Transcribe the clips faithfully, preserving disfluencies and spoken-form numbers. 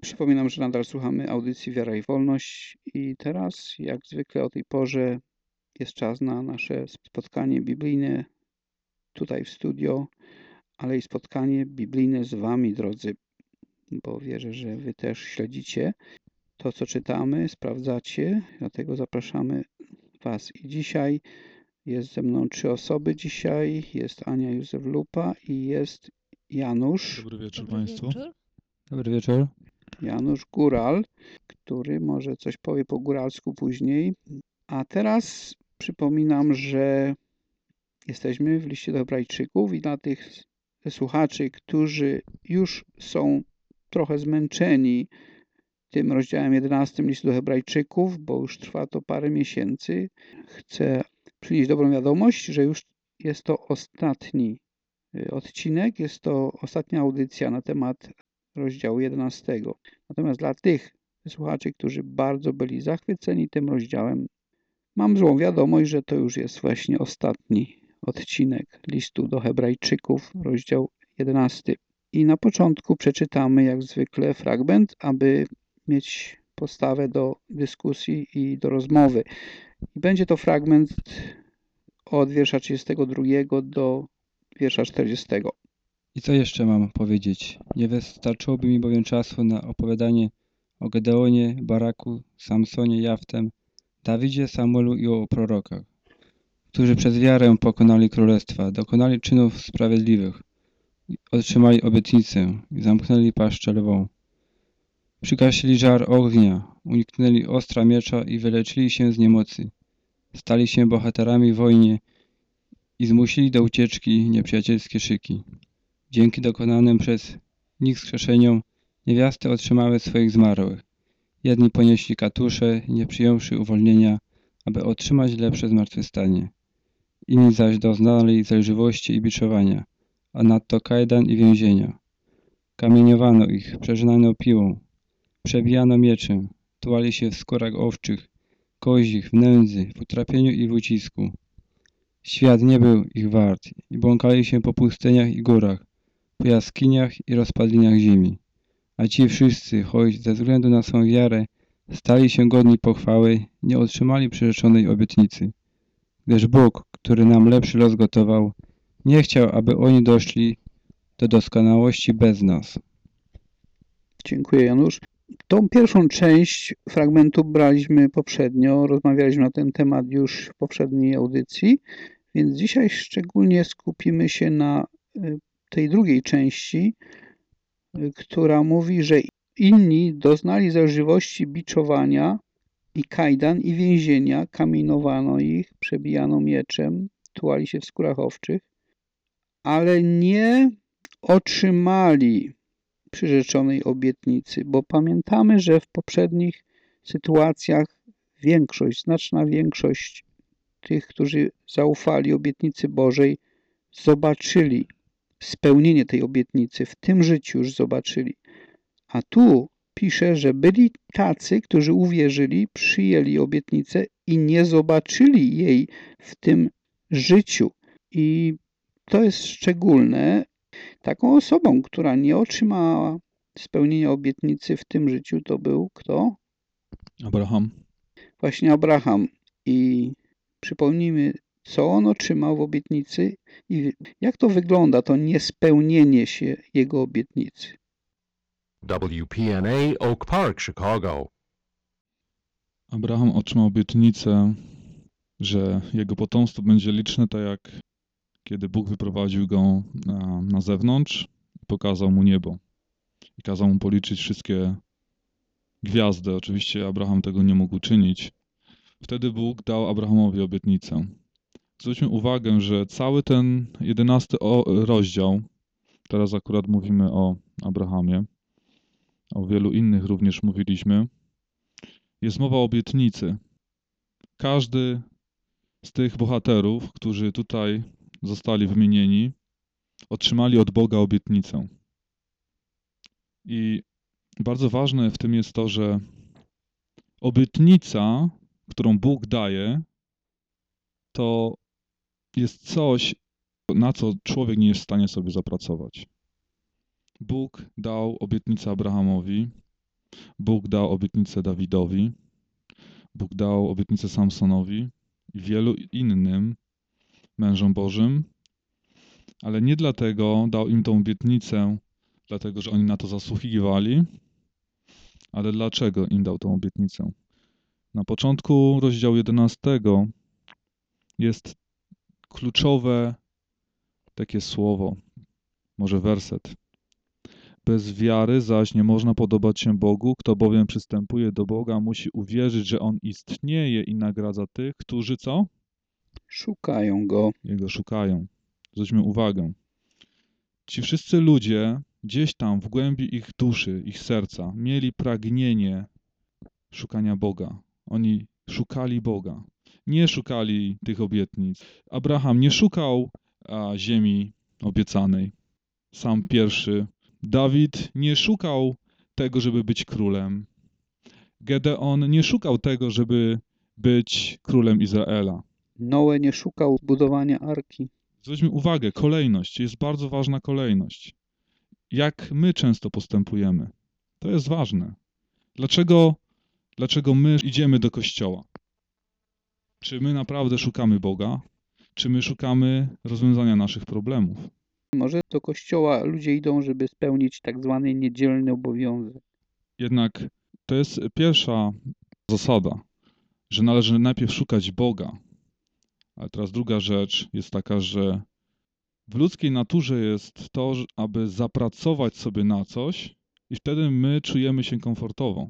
Przypominam, że nadal słuchamy audycji Wiara i Wolność i teraz, jak zwykle o tej porze, jest czas na nasze spotkanie biblijne tutaj w studio, ale i spotkanie biblijne z Wami, drodzy, bo wierzę, że Wy też śledzicie to, co czytamy, sprawdzacie, dlatego zapraszamy Was. I dzisiaj jest ze mną trzy osoby dzisiaj, jest Ania Józef-Lupa i jest Janusz. Dobry wieczór Dobry Państwu. wieczór. Dobry wieczór. Janusz Góral, który może coś powie po góralsku później. A teraz przypominam, że jesteśmy w liście do Hebrajczyków i dla tych słuchaczy, którzy już są trochę zmęczeni tym rozdziałem jedenastym listu do Hebrajczyków, bo już trwa to parę miesięcy, chcę przynieść dobrą wiadomość, że już jest to ostatni odcinek, jest to ostatnia audycja na temat rozdziału jedenastego. Natomiast dla tych słuchaczy, którzy bardzo byli zachwyceni tym rozdziałem, mam złą wiadomość, że to już jest właśnie ostatni odcinek listu do Hebrajczyków, rozdział jedenasty. I na początku przeczytamy jak zwykle fragment, aby mieć podstawę do dyskusji i do rozmowy. I będzie to fragment od wiersza trzydziestego drugiego do wiersza czterdziestego. I co jeszcze mam powiedzieć? Nie wystarczyłoby mi bowiem czasu na opowiadanie o Gedeonie, Baraku, Samsonie, Jaftem, Dawidzie, Samuelu i o prorokach, którzy przez wiarę pokonali królestwa, dokonali czynów sprawiedliwych, otrzymali obietnicę i zamknęli paszczę lwą. Przygasili żar ognia, uniknęli ostra miecza i wyleczyli się z niemocy. Stali się bohaterami w wojnie i zmusili do ucieczki nieprzyjacielskie szyki. Dzięki dokonanym przez nich skrzeszeniom niewiasty otrzymały swoich zmarłych. Jedni ponieśli katusze, nie przyjąwszy uwolnienia, aby otrzymać lepsze zmartwychwstanie. Inni zaś doznali zelżywości i biczowania, a nadto kajdan i więzienia. Kamieniowano ich, przerzynano piłą, przebijano mieczem, tułali się w skórach owczych, kozich, w nędzy, w utrapieniu i w ucisku. Świat nie był ich wart i błąkali się po pustyniach i górach, po jaskiniach i rozpadlinach ziemi. A ci wszyscy, choć ze względu na swą wiarę stali się godni pochwały, nie otrzymali przyrzeczonej obietnicy. Gdyż Bóg, który nam lepszy los gotował, nie chciał, aby oni doszli do doskonałości bez nas. Dziękuję, Janusz. Tą pierwszą część fragmentu braliśmy poprzednio, rozmawialiśmy na ten temat już w poprzedniej audycji, więc dzisiaj szczególnie skupimy się na tej drugiej części, która mówi, że inni doznali zelżywości biczowania i kajdan i więzienia, kamienowano ich, przebijano mieczem, tułali się w skórach owczych, ale nie otrzymali przyrzeczonej obietnicy, bo pamiętamy, że w poprzednich sytuacjach większość, znaczna większość tych, którzy zaufali obietnicy Bożej, zobaczyli spełnienie tej obietnicy, w tym życiu już zobaczyli. A tu pisze, że byli tacy, którzy uwierzyli, przyjęli obietnicę i nie zobaczyli jej w tym życiu. I to jest szczególne. Taką osobą, która nie otrzymała spełnienia obietnicy w tym życiu, to był kto? Abraham. Właśnie Abraham. I przypomnijmy, co on otrzymał w obietnicy i jak to wygląda, to niespełnienie się jego obietnicy. W P N A Oak Park, Chicago. Abraham otrzymał obietnicę, że jego potomstwo będzie liczne, tak jak kiedy Bóg wyprowadził go na, na zewnątrz i pokazał mu niebo. I kazał mu policzyć wszystkie gwiazdy. Oczywiście Abraham tego nie mógł czynić. Wtedy Bóg dał Abrahamowi obietnicę. Zwróćmy uwagę, że cały ten jedenasty rozdział, teraz akurat mówimy o Abrahamie, o wielu innych również mówiliśmy, jest mowa o obietnicy. Każdy z tych bohaterów, którzy tutaj zostali wymienieni, otrzymali od Boga obietnicę. I bardzo ważne w tym jest to, że obietnica, którą Bóg daje, to jest coś, na co człowiek nie jest w stanie sobie zapracować. Bóg dał obietnicę Abrahamowi Bóg dał obietnicę Dawidowi, Bóg dał obietnicę Samsonowi i wielu innym mężom Bożym, ale nie dlatego dał im tą obietnicę, dlatego że oni na to zasługiwali, ale dlaczego im dał tą obietnicę. Na początku rozdziału jedenastego jest kluczowe takie słowo, może werset. Bez wiary zaś nie można podobać się Bogu, kto bowiem przystępuje do Boga, musi uwierzyć, że On istnieje i nagradza tych, którzy co? Szukają Go. Jego szukają. Zwróćmy uwagę. Ci wszyscy ludzie gdzieś tam w głębi ich duszy, ich serca mieli pragnienie szukania Boga. Oni szukali Boga. Nie szukali tych obietnic. Abraham nie szukał a, ziemi obiecanej. Sam pierwszy. Dawid nie szukał tego, żeby być królem. Gedeon nie szukał tego, żeby być królem Izraela. Noe nie szukał budowania arki. Zwróćmy uwagę, kolejność. Jest bardzo ważna kolejność. Jak my często postępujemy. To jest ważne. Dlaczego, dlaczego my idziemy do kościoła? Czy my naprawdę szukamy Boga? Czy my szukamy rozwiązania naszych problemów? Może do kościoła ludzie idą, żeby spełnić tak zwany niedzielny obowiązek. Jednak to jest pierwsza zasada, że należy najpierw szukać Boga. Ale teraz druga rzecz jest taka, że w ludzkiej naturze jest to, aby zapracować sobie na coś i wtedy my czujemy się komfortowo.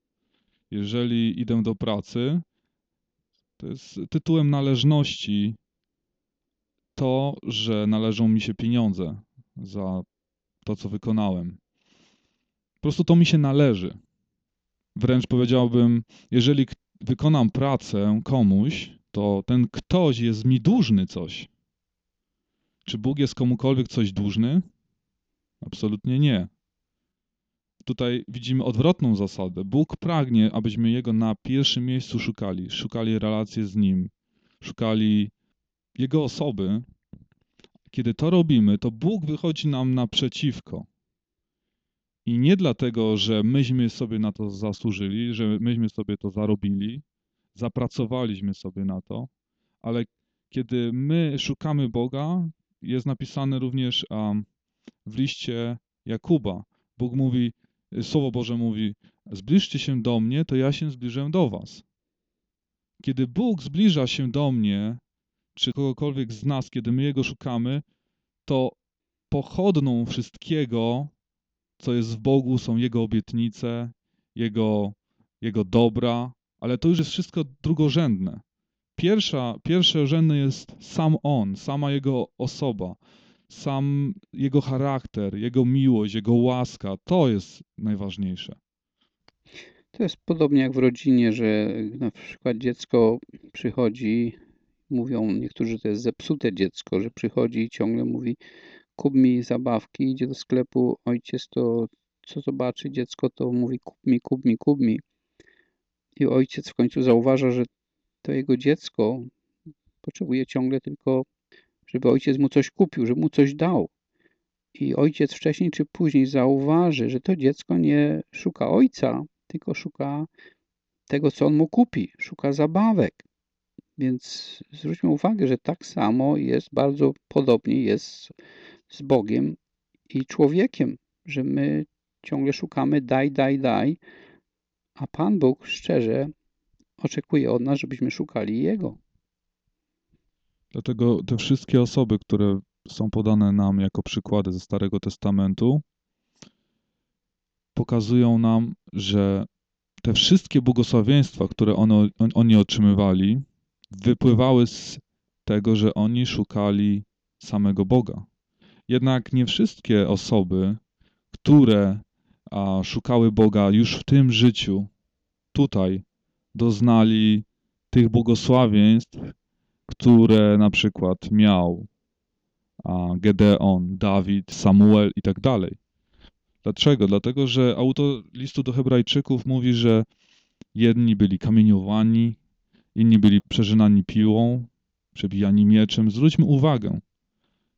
Jeżeli idę do pracy, to jest tytułem należności to, że należą mi się pieniądze za to, co wykonałem. Po prostu to mi się należy. Wręcz powiedziałbym, jeżeli wykonam pracę komuś, to ten ktoś jest mi dłużny coś. Czy Bóg jest komukolwiek coś dłużny? Absolutnie nie. Tutaj widzimy odwrotną zasadę. Bóg pragnie, abyśmy Jego na pierwszym miejscu szukali. Szukali relacji z Nim. Szukali Jego osoby. Kiedy to robimy, to Bóg wychodzi nam naprzeciwko. I nie dlatego, że myśmy sobie na to zasłużyli, że myśmy sobie to zarobili, zapracowaliśmy sobie na to, ale kiedy my szukamy Boga, jest napisane również um, w liście Jakuba. Bóg mówi, Słowo Boże mówi, zbliżcie się do mnie, to ja się zbliżę do was. Kiedy Bóg zbliża się do mnie, czy kogokolwiek z nas, kiedy my Jego szukamy, to pochodną wszystkiego, co jest w Bogu, są Jego obietnice, Jego, Jego dobra, ale to już jest wszystko drugorzędne. Pierwsza, pierwszorzędny jest sam On, sama Jego osoba, sam Jego charakter, Jego miłość, Jego łaska. To jest najważniejsze. To jest podobnie jak w rodzinie, że na przykład dziecko przychodzi, mówią niektórzy, że to jest zepsute dziecko, że przychodzi i ciągle mówi, kup mi zabawki, idzie do sklepu, ojciec to co zobaczy dziecko, to mówi kup mi, kup mi, kup mi. I ojciec w końcu zauważa, że to jego dziecko potrzebuje ciągle tylko, żeby ojciec mu coś kupił, żeby mu coś dał. I ojciec wcześniej czy później zauważy, że to dziecko nie szuka ojca, tylko szuka tego, co on mu kupi, szuka zabawek. Więc zwróćmy uwagę, że tak samo jest, bardzo podobnie jest z Bogiem i człowiekiem, że my ciągle szukamy daj, daj, daj, a Pan Bóg szczerze oczekuje od nas, żebyśmy szukali Jego. Dlatego te wszystkie osoby, które są podane nam jako przykłady ze Starego Testamentu, pokazują nam, że te wszystkie błogosławieństwa, które one, on, oni otrzymywali, wypływały z tego, że oni szukali samego Boga. Jednak nie wszystkie osoby, które a, szukały Boga już w tym życiu, tutaj, doznali tych błogosławieństw, które na przykład miał a, Gedeon, Dawid, Samuel i tak dalej. Dlaczego? Dlatego, że autor listu do Hebrajczyków mówi, że jedni byli kamieniowani, inni byli przerzynani piłą, przebijani mieczem. Zwróćmy uwagę,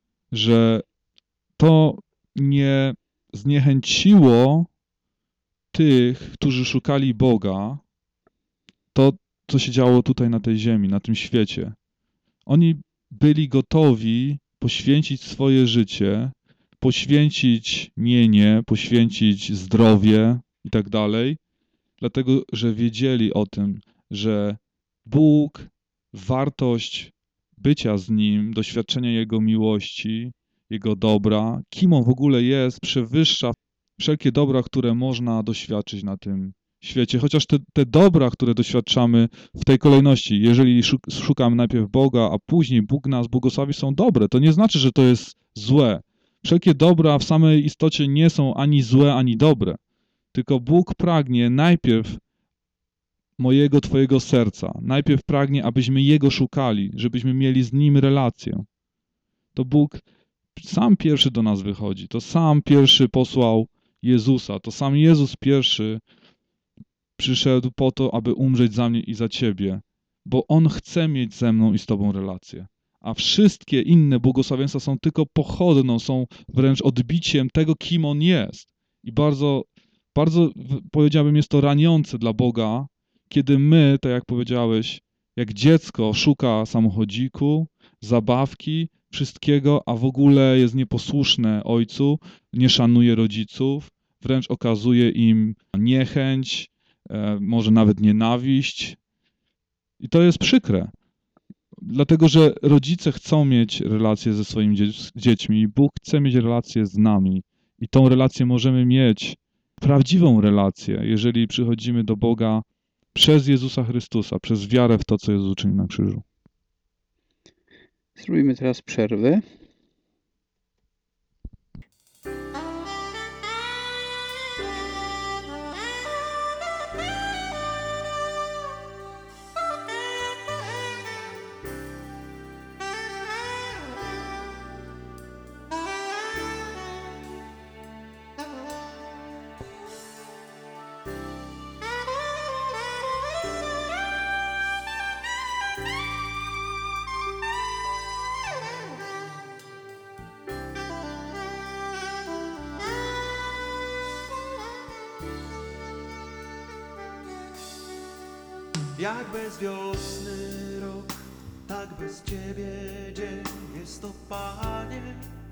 że to nie zniechęciło tych, którzy szukali Boga, to, co się działo tutaj na tej ziemi, na tym świecie. Oni byli gotowi poświęcić swoje życie, poświęcić mienie, poświęcić zdrowie i tak dalej, dlatego że wiedzieli o tym, że Bóg, wartość bycia z Nim, doświadczenia Jego miłości, Jego dobra, kim On w ogóle jest, przewyższa wszelkie dobra, które można doświadczyć na tym świecie. Chociaż te, te dobra, które doświadczamy w tej kolejności, jeżeli szukamy najpierw Boga, a później Bóg nas błogosławi, są dobre. To nie znaczy, że to jest złe. Wszelkie dobra w samej istocie nie są ani złe, ani dobre. Tylko Bóg pragnie najpierw mojego, Twojego serca. Najpierw pragnie, abyśmy Jego szukali, żebyśmy mieli z Nim relację. To Bóg sam pierwszy do nas wychodzi. To sam pierwszy posłał Jezusa. To sam Jezus pierwszy przyszedł po to, aby umrzeć za mnie i za Ciebie. Bo On chce mieć ze mną i z Tobą relację. A wszystkie inne błogosławieństwa są tylko pochodną, są wręcz odbiciem tego, kim On jest. I bardzo, bardzo powiedziałbym, jest to raniące dla Boga, kiedy my, tak jak powiedziałeś, jak dziecko szuka samochodziku, zabawki, wszystkiego, a w ogóle jest nieposłuszne ojcu, nie szanuje rodziców, wręcz okazuje im niechęć, e, może nawet nienawiść. I to jest przykre, dlatego że rodzice chcą mieć relacje ze swoimi dzie- dziećmi. Bóg chce mieć relacje z nami i tą relację możemy mieć, prawdziwą relację, jeżeli przychodzimy do Boga przez Jezusa Chrystusa, przez wiarę w to, co Jezus uczynił na krzyżu. Zrobimy teraz przerwę. Jak bez wiosny rok, tak bez Ciebie dzień jest to, Panie.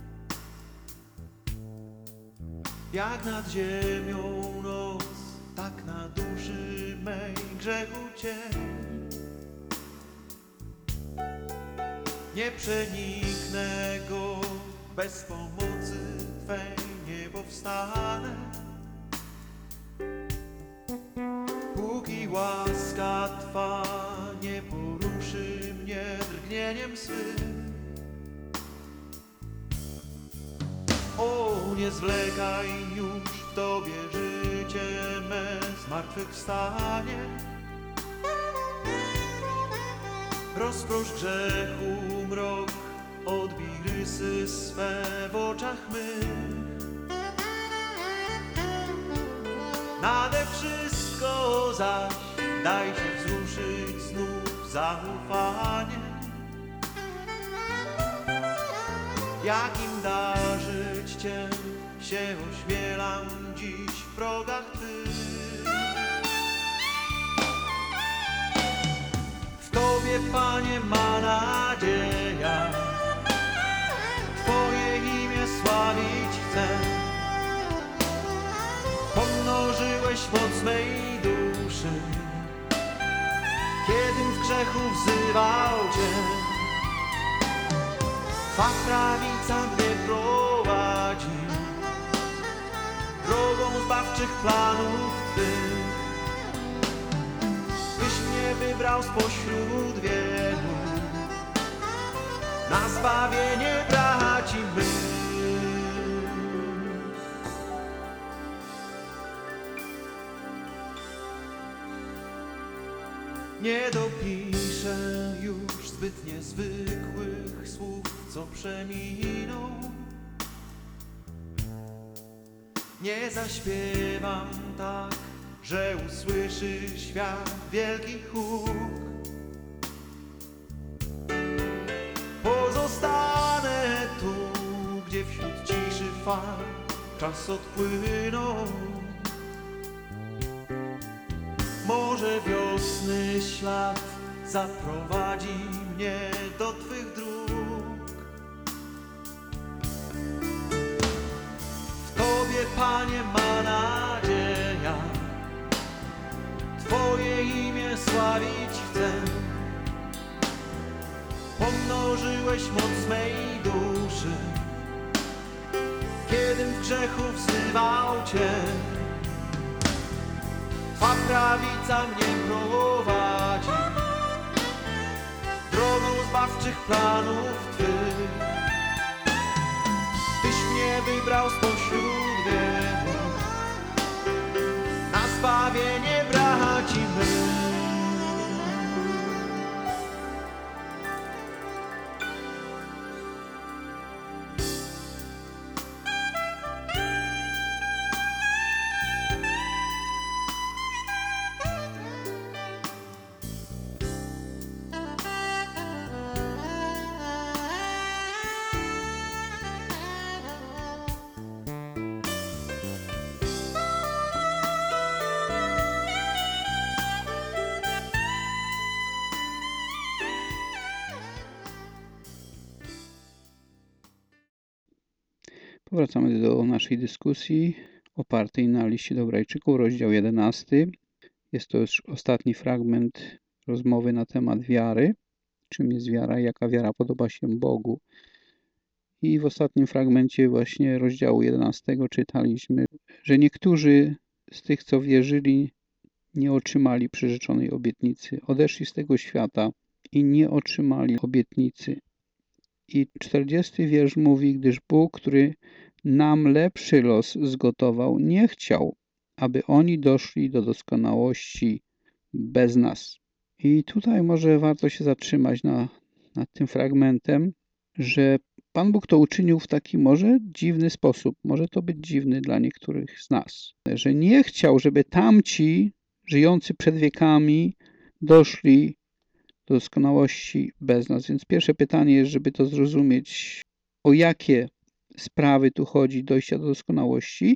Jak nad ziemią noc, tak na duszy mej grzechu cień. Nie przeniknę go, bez pomocy Twej nie powstanę. Póki łaska Twa nie poruszy mnie drgnieniem swym. O, nie zwlekaj już, w Tobie życie me zmartwychwstanie. Rozprosz grzechu mrok, odbij rysy swe w oczach mych. Nade wszystko zaś daj się wzruszyć znów zaufaniem. Jakim darzyć Cię się ośmielam dziś w progach Twych. W Tobie, Panie, ma nadzieja, Twoje imię sławić chcę. Pomnożyłeś moc mej duszy, kiedym w grzechu wzywał Cię. Twa prawica mnie prowadzi drogą zbawczych planów Twych. Tyś mnie wybrał spośród wielu na zbawienie braci mych. Nie dopiszę już zbyt niezwykłych słów, co przeminą. Nie zaśpiewam tak, że usłyszy świat wielki huk. Pozostanę tu, gdzie wśród ciszy fal czas odpłynął. Może wiosny ślad zaprowadzi mnie do Twych dróg. W Tobie, Panie, ma nadzieja, Twoje imię sławić chcę. Pomnożyłeś moc mej duszy, kiedym w grzechu wzywał Cię. Twa prawica mnie prowadzi drogą zbawczych planów Twych. Tyś mnie wybrał spośród wielu na zbawienie braci mych. Powracamy do naszej dyskusji opartej na liście do Hebrajczyków, rozdział jedenasty. Jest to już ostatni fragment rozmowy na temat wiary. Czym jest wiara i jaka wiara podoba się Bogu. I w ostatnim fragmencie właśnie rozdziału jedenastego czytaliśmy, że niektórzy z tych, co wierzyli, nie otrzymali przyrzeczonej obietnicy. Odeszli z tego świata i nie otrzymali obietnicy. I czterdziesty wiersz mówi, gdyż Bóg, który nam lepszy los zgotował, nie chciał, aby oni doszli do doskonałości bez nas. I tutaj może warto się zatrzymać na, nad tym fragmentem, że Pan Bóg to uczynił w taki może dziwny sposób. Może to być dziwny dla niektórych z nas. Że nie chciał, żeby tamci żyjący przed wiekami doszli do doskonałości bez nas. Więc pierwsze pytanie jest, żeby to zrozumieć, o jakie sprawy tu chodzi dojścia do doskonałości,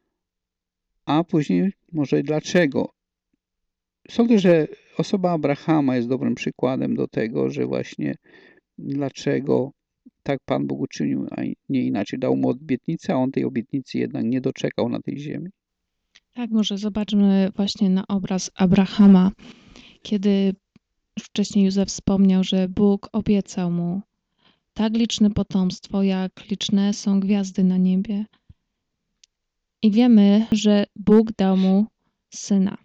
a później może dlaczego. Sądzę, że osoba Abrahama jest dobrym przykładem do tego, że właśnie dlaczego tak Pan Bóg uczynił, a nie inaczej. Dał mu obietnicę, a on tej obietnicy jednak nie doczekał na tej ziemi. Tak, może zobaczmy właśnie na obraz Abrahama, kiedy wcześniej Józef wspomniał, że Bóg obiecał mu tak liczne potomstwo, jak liczne są gwiazdy na niebie. I wiemy, że Bóg dał mu syna.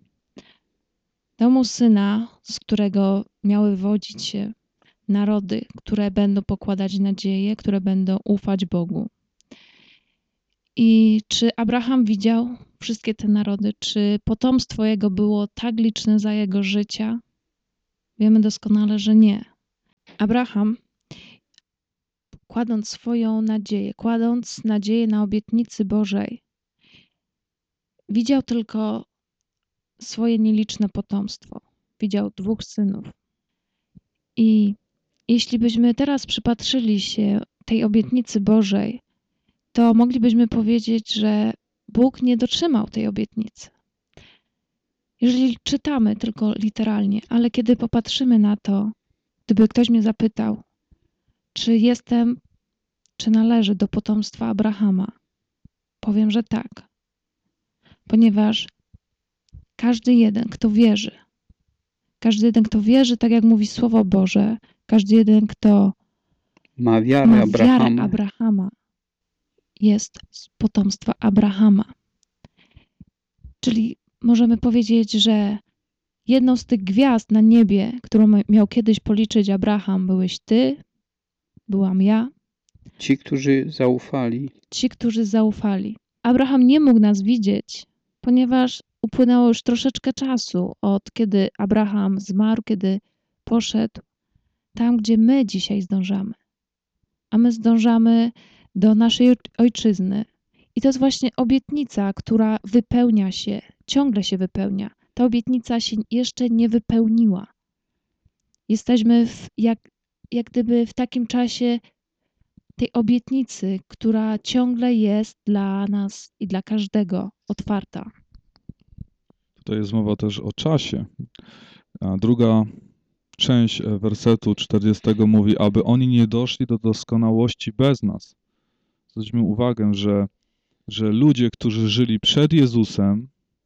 Dał mu syna, z którego miały wodzić się narody, które będą pokładać nadzieję, które będą ufać Bogu. I czy Abraham widział wszystkie te narody? Czy potomstwo jego było tak liczne za jego życia? Wiemy doskonale, że nie. Abraham, kładąc swoją nadzieję, kładąc nadzieję na obietnicy Bożej, widział tylko swoje nieliczne potomstwo. Widział dwóch synów. I jeśli byśmy teraz przypatrzyli się tej obietnicy Bożej, to moglibyśmy powiedzieć, że Bóg nie dotrzymał tej obietnicy. Jeżeli czytamy tylko literalnie, ale kiedy popatrzymy na to, gdyby ktoś mnie zapytał, czy jestem, czy należę do potomstwa Abrahama, powiem, że tak. Ponieważ każdy jeden, kto wierzy, każdy jeden, kto wierzy, tak jak mówi Słowo Boże, każdy jeden, kto Ma wiarę ma Abrahama. wiarę Abrahama, jest z potomstwa Abrahama. Czyli możemy powiedzieć, że jedną z tych gwiazd na niebie, którą miał kiedyś policzyć Abraham, byłeś ty, byłam ja, Ci, którzy zaufali. ci, którzy zaufali. Abraham nie mógł nas widzieć, ponieważ upłynęło już troszeczkę czasu od kiedy Abraham zmarł, kiedy poszedł tam, gdzie my dzisiaj zdążamy. A my zdążamy do naszej ojczyzny. I to jest właśnie obietnica, która wypełnia się, ciągle się wypełnia. Ta obietnica się jeszcze nie wypełniła. Jesteśmy w, jak, jak gdyby w takim czasie tej obietnicy, która ciągle jest dla nas i dla każdego otwarta. Tutaj jest mowa też o czasie. A druga część e, wersetu czterdziestego mówi, aby oni nie doszli do doskonałości bez nas. Zwróćmy uwagę, że, że ludzie, którzy żyli przed Jezusem,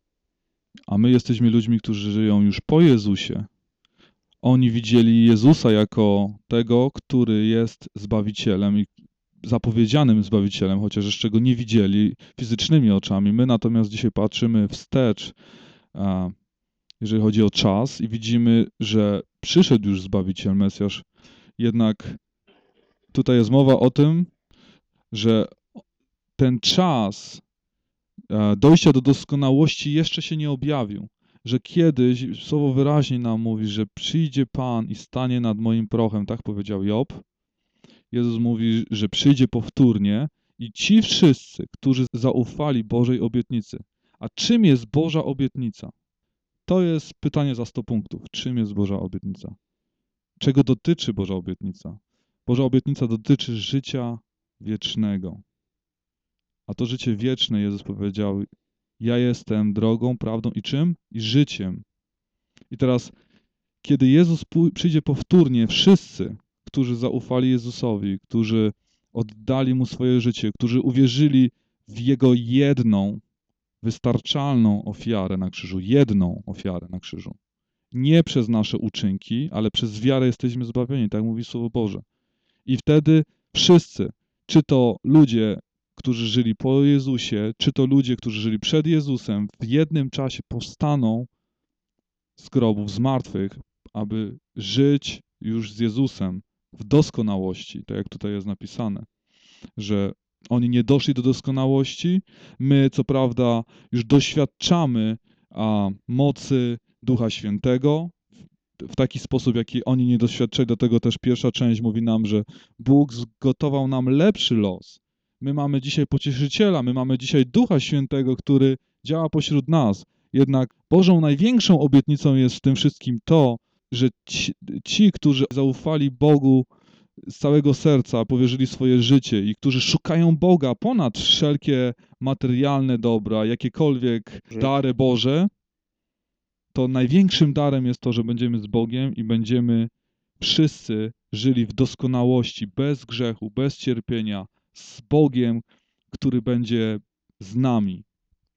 a my jesteśmy ludźmi, którzy żyją już po Jezusie, oni widzieli Jezusa jako tego, który jest Zbawicielem i zapowiedzianym Zbawicielem, chociaż jeszcze go nie widzieli fizycznymi oczami. My natomiast dzisiaj patrzymy wstecz, a, jeżeli chodzi o czas, i widzimy, że przyszedł już Zbawiciel, Mesjasz. Jednak tutaj jest mowa o tym, że ten czas e, dojścia do doskonałości jeszcze się nie objawił. Że kiedyś, słowo wyraźnie nam mówi, że przyjdzie Pan i stanie nad moim prochem, tak powiedział Job. Jezus mówi, że przyjdzie powtórnie i ci wszyscy, którzy zaufali Bożej obietnicy. A czym jest Boża obietnica? To jest pytanie za sto punktów. Czym jest Boża obietnica? Czego dotyczy Boża obietnica? Boża obietnica dotyczy życia wiecznego. A to życie wieczne, Jezus powiedział, ja jestem drogą, prawdą i czym? I życiem. I teraz, kiedy Jezus przyjdzie powtórnie, wszyscy, którzy zaufali Jezusowi, którzy oddali Mu swoje życie, którzy uwierzyli w Jego jedną, wystarczalną ofiarę na krzyżu, jedną ofiarę na krzyżu. Nie przez nasze uczynki, ale przez wiarę jesteśmy zbawieni, tak mówi Słowo Boże. I wtedy wszyscy, czy to ludzie, którzy żyli po Jezusie, czy to ludzie, którzy żyli przed Jezusem, w jednym czasie powstaną z grobów, z martwych, aby żyć już z Jezusem w doskonałości, tak jak tutaj jest napisane, że oni nie doszli do doskonałości. My, co prawda, już doświadczamy a, mocy Ducha Świętego w taki sposób, jaki oni nie doświadczyli. Do tego też pierwsza część mówi nam, że Bóg zgotował nam lepszy los. My mamy dzisiaj Pocieszyciela, my mamy dzisiaj Ducha Świętego, który działa pośród nas. Jednak Bożą największą obietnicą jest w tym wszystkim to, że ci, ci którzy zaufali Bogu z całego serca, powierzyli swoje życie i którzy szukają Boga ponad wszelkie materialne dobra, jakiekolwiek dary Boże, to największym darem jest to, że będziemy z Bogiem i będziemy wszyscy żyli w doskonałości, bez grzechu, bez cierpienia, z Bogiem, który będzie z nami.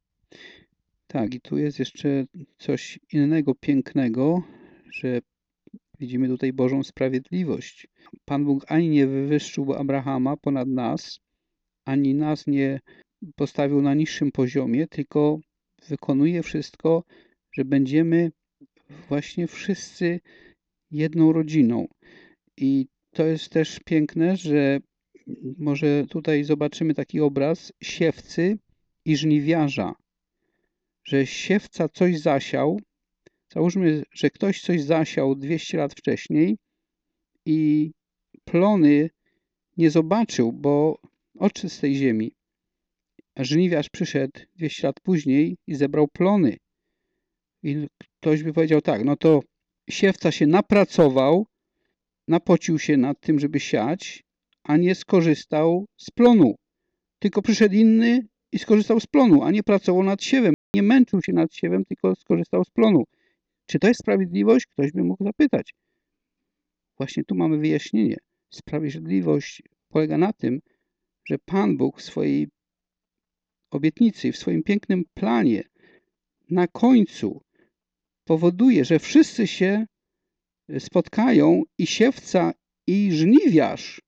Tak, i tu jest jeszcze coś innego pięknego, że widzimy tutaj Bożą sprawiedliwość. Pan Bóg ani nie wywyższył Abrahama ponad nas, ani nas nie postawił na niższym poziomie, tylko wykonuje wszystko, że będziemy właśnie wszyscy jedną rodziną. I to jest też piękne, że może tutaj zobaczymy taki obraz siewcy i żniwiarza, że siewca coś zasiał. Załóżmy, że ktoś coś zasiał dwieście lat wcześniej i plony nie zobaczył, bo odszedł z tej ziemi. A żniwiarz przyszedł dwieście lat później i zebrał plony. I ktoś by powiedział tak, no to siewca się napracował, napocił się nad tym, żeby siać, a nie skorzystał z plonu. Tylko przyszedł inny i skorzystał z plonu, a nie pracował nad siewem. Nie męczył się nad siewem, tylko skorzystał z plonu. Czy to jest sprawiedliwość? Ktoś by mógł zapytać. Właśnie tu mamy wyjaśnienie. Sprawiedliwość polega na tym, że Pan Bóg w swojej obietnicy, w swoim pięknym planie na końcu powoduje, że wszyscy się spotkają i siewca i żniwiarz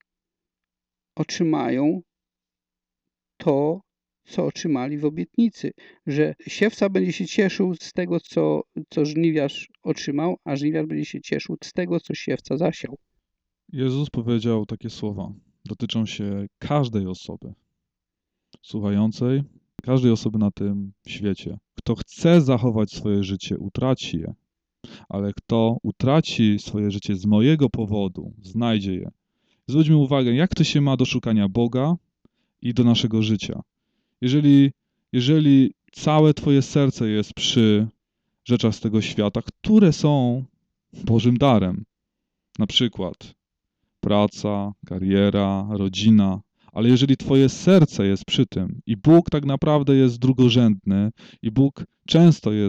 otrzymają to, co otrzymali w obietnicy, że siewca będzie się cieszył z tego, co, co żniwiarz otrzymał, a żniwiarz będzie się cieszył z tego, co siewca zasiał. Jezus powiedział takie słowa, dotyczą się każdej osoby słuchającej, każdej osoby na tym świecie. Kto chce zachować swoje życie, utraci je, ale kto utraci swoje życie z mojego powodu, znajdzie je. Zwróćmy uwagę, jak to się ma do szukania Boga i do naszego życia. Jeżeli, jeżeli całe twoje serce jest przy rzeczach z tego świata, które są Bożym darem, na przykład praca, kariera, rodzina, ale jeżeli twoje serce jest przy tym i Bóg tak naprawdę jest drugorzędny i Bóg często jest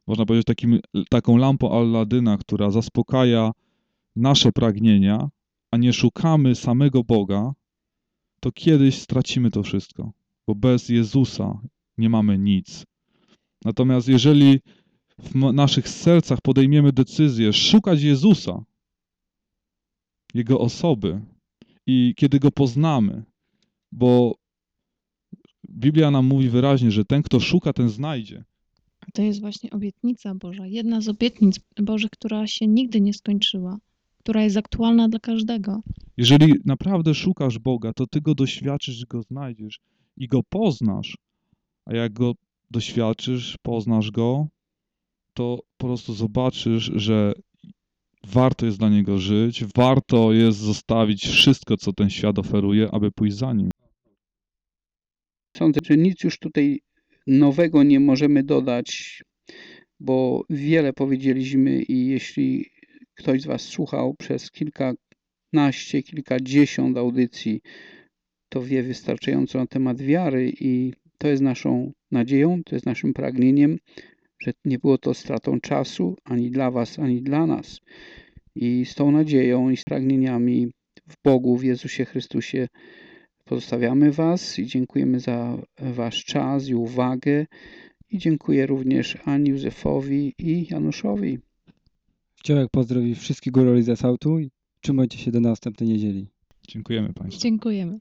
można powiedzieć, takim, taką lampą Alladyna, która zaspokaja nasze pragnienia, a nie szukamy samego Boga, to kiedyś stracimy to wszystko, bo bez Jezusa nie mamy nic. Natomiast jeżeli w naszych sercach podejmiemy decyzję szukać Jezusa, Jego osoby i kiedy Go poznamy, bo Biblia nam mówi wyraźnie, że ten, kto szuka, ten znajdzie. To jest właśnie obietnica Boża, jedna z obietnic Bożych, która się nigdy nie skończyła, która jest aktualna dla każdego. Jeżeli naprawdę szukasz Boga, to Ty Go doświadczysz, Go znajdziesz i Go poznasz, a jak Go doświadczysz, poznasz Go, to po prostu zobaczysz, że warto jest dla Niego żyć, warto jest zostawić wszystko, co ten świat oferuje, aby pójść za Nim. Sądzę, że nic już tutaj nowego nie możemy dodać, bo wiele powiedzieliśmy i jeśli ktoś z Was słuchał przez kilkanaście, kilkadziesiąt audycji, to wie wystarczająco na temat wiary i to jest naszą nadzieją, to jest naszym pragnieniem, że nie było to stratą czasu ani dla Was, ani dla nas. I z tą nadzieją i z pragnieniami w Bogu, w Jezusie Chrystusie pozostawiamy Was i dziękujemy za Wasz czas i uwagę i dziękuję również Ani, Józefowi i Januszowi. Chciałem pozdrowić wszystkich góroli ze Sautu i trzymajcie się do następnej niedzieli. Dziękujemy Państwu. Dziękujemy.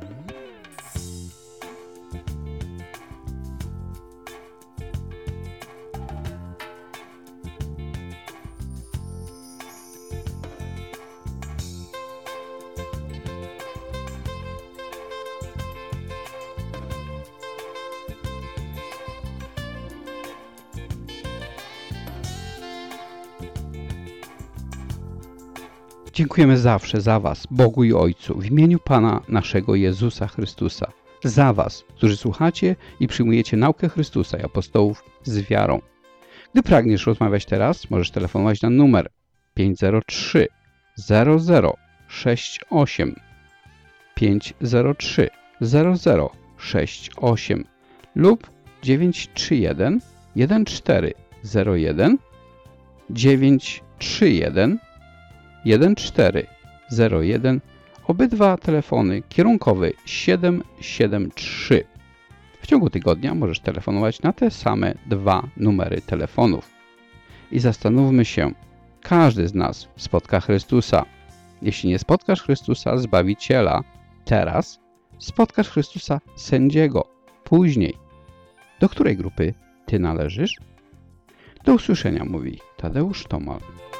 Dziękujemy zawsze za Was, Bogu i Ojcu, w imieniu Pana naszego Jezusa Chrystusa. Za Was, którzy słuchacie i przyjmujecie naukę Chrystusa i apostołów z wiarą. Gdy pragniesz rozmawiać teraz, możesz telefonować na numer pięć zero trzy zero zero sześć osiem pięć zero trzy zero zero sześć osiem lub dziewięć trzy jeden jeden cztery zero jeden dziewięć trzy jeden jeden cztery zero jeden, obydwa telefony kierunkowy siedem siedem trzy. W ciągu tygodnia możesz telefonować na te same dwa numery telefonów. I zastanówmy się, każdy z nas spotka Chrystusa. Jeśli nie spotkasz Chrystusa, Zbawiciela, teraz spotkasz Chrystusa, Sędziego, później. Do której grupy Ty należysz? Do usłyszenia, mówi Tadeusz Tomal.